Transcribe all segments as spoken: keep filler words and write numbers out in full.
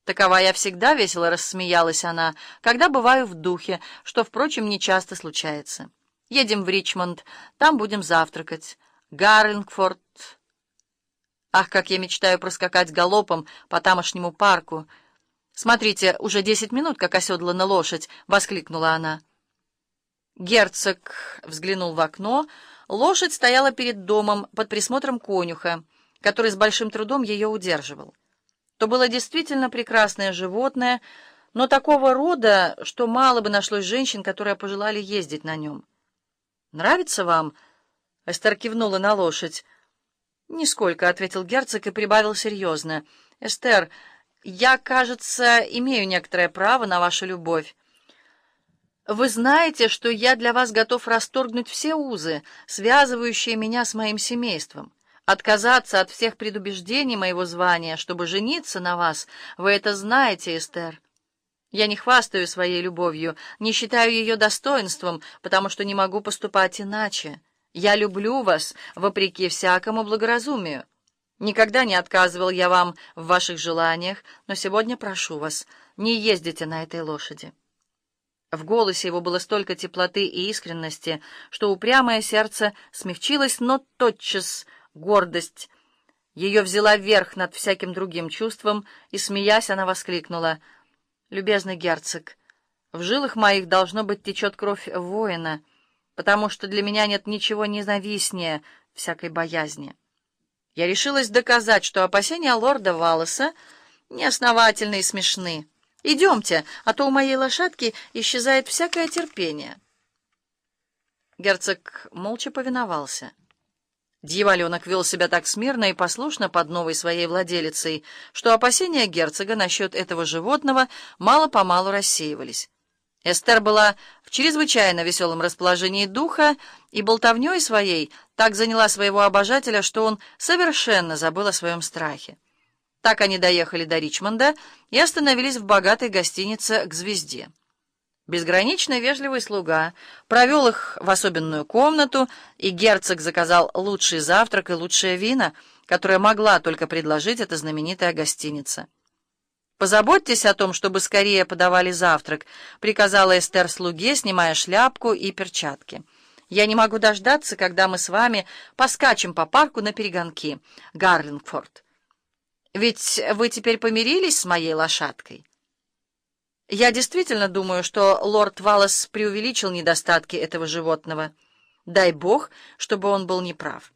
«Такова я всегда», — весело рассмеялась она, «когда бываю в духе, что, впрочем, не часто случается. Едем в Ричмонд, там будем завтракать. Гарлингфорд. Ах, как я мечтаю проскакать галопом по тамошнему парку! Смотрите, уже десять минут, как оседлана лошадь!» — воскликнула она. Герцог взглянул в окно. Лошадь стояла перед домом под присмотром конюха, который с большим трудом ее удерживал. То было действительно прекрасное животное, но такого рода, что мало бы нашлось женщин, которые пожелали ездить на нем. «Нравится вам?» — Эстер кивнула на лошадь. «Нисколько», — ответил герцог и прибавил серьезно. «Эстер, я, кажется, имею некоторое право на вашу любовь. Вы знаете, что я для вас готов расторгнуть все узы, связывающие меня с моим семейством, отказаться от всех предубеждений моего звания, чтобы жениться на вас. Вы это знаете, Эстер. Я не хвастаю своей любовью, не считаю ее достоинством, потому что не могу поступать иначе. Я люблю вас, вопреки всякому благоразумию. Никогда не отказывал я вам в ваших желаниях, но сегодня прошу вас, не ездите на этой лошади». В голосе его было столько теплоты и искренности, что упрямое сердце смягчилось, но тотчас гордость ее взяла верх над всяким другим чувством, и, смеясь, она воскликнула: «Любезный герцог, в жилах моих, должно быть, течет кровь воина, потому что для меня нет ничего ненавистнее всякой боязни. Я решилась доказать, что опасения лорда Валлеса неосновательны и смешны. Идемте, а то у моей лошадки исчезает всякое терпение». Герцог молча повиновался. Дьяволенок вел себя так смирно и послушно под новой своей владелицей, что опасения герцога насчет этого животного мало-помалу рассеивались. Эстер была в чрезвычайно веселом расположении духа и болтовней своей так заняла своего обожателя, что он совершенно забыл о своем страхе. Так они доехали до Ричмонда и остановились в богатой гостинице «К звезде». Безгранично вежливый слуга провел их в особенную комнату, и герцог заказал лучший завтрак и лучшее вино, которое могла только предложить эта знаменитая гостиница. «Позаботьтесь о том, чтобы скорее подавали завтрак», — приказала Эстер слуге, снимая шляпку и перчатки. «Я не могу дождаться, когда мы с вами поскачем по парку на перегонки, Гарлингфорд. Ведь вы теперь помирились с моей лошадкой?» «Я действительно думаю, что лорд Валлес преувеличил недостатки этого животного. Дай бог, чтобы он был неправ».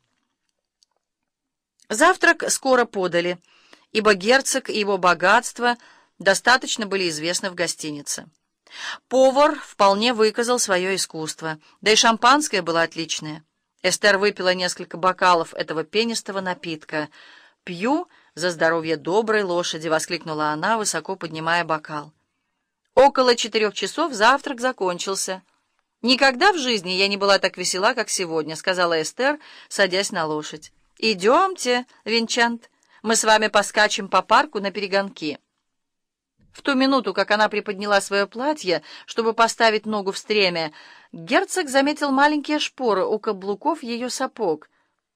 Завтрак скоро подали, ибо герцог и его богатство достаточно были известны в гостинице. Повар вполне выказал свое искусство, да и шампанское было отличное. Эстер выпила несколько бокалов этого пенистого напитка. «Пью за здоровье доброй лошади», — воскликнула она, высоко поднимая бокал. Около четырех часов завтрак закончился. «Никогда в жизни я не была так весела, как сегодня», — сказала Эстер, садясь на лошадь. «Идемте, Винчант, мы с вами поскачем по парку на перегонки». В ту минуту, как она приподняла свое платье, чтобы поставить ногу в стремя, герцог заметил маленькие шпоры у каблуков ее сапог.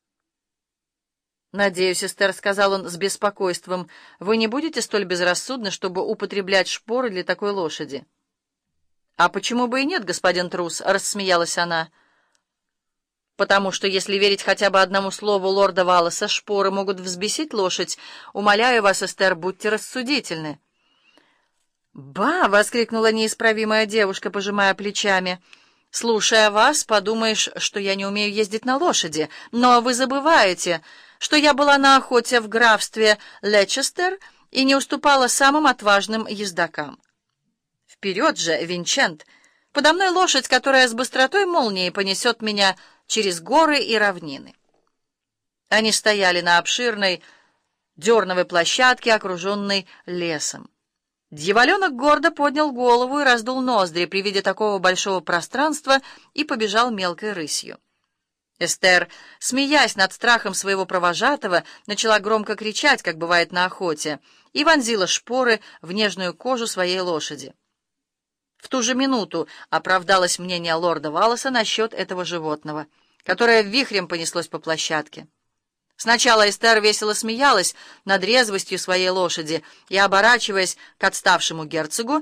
«Надеюсь, Эстер, — сказал он с беспокойством, — вы не будете столь безрассудны, чтобы употреблять шпоры для такой лошади?» «А почему бы и нет, господин трус?» — рассмеялась она. «Потому что, если верить хотя бы одному слову лорда Валлеса, шпоры могут взбесить лошадь. Умоляю вас, Эстер, будьте рассудительны». «Ба!» — воскликнула неисправимая девушка, пожимая плечами. «Слушая вас, подумаешь, что я не умею ездить на лошади. Но вы забываете, что я была на охоте в графстве Лечестер и не уступала самым отважным ездокам. Вперед же, Винчент! Подо мной лошадь, которая с быстротой молнии понесет меня через горы и равнины». Они стояли на обширной дерновой площадке, окруженной лесом. Дьяволенок гордо поднял голову и раздул ноздри при виде такого большого пространства и побежал мелкой рысью. Эстер, смеясь над страхом своего провожатого, начала громко кричать, как бывает на охоте, и вонзила шпоры в нежную кожу своей лошади. В ту же минуту оправдалось мнение лорда Валлеса насчет этого животного, которое вихрем понеслось по площадке. Сначала Эстер весело смеялась над резвостью своей лошади и, оборачиваясь к отставшему герцогу,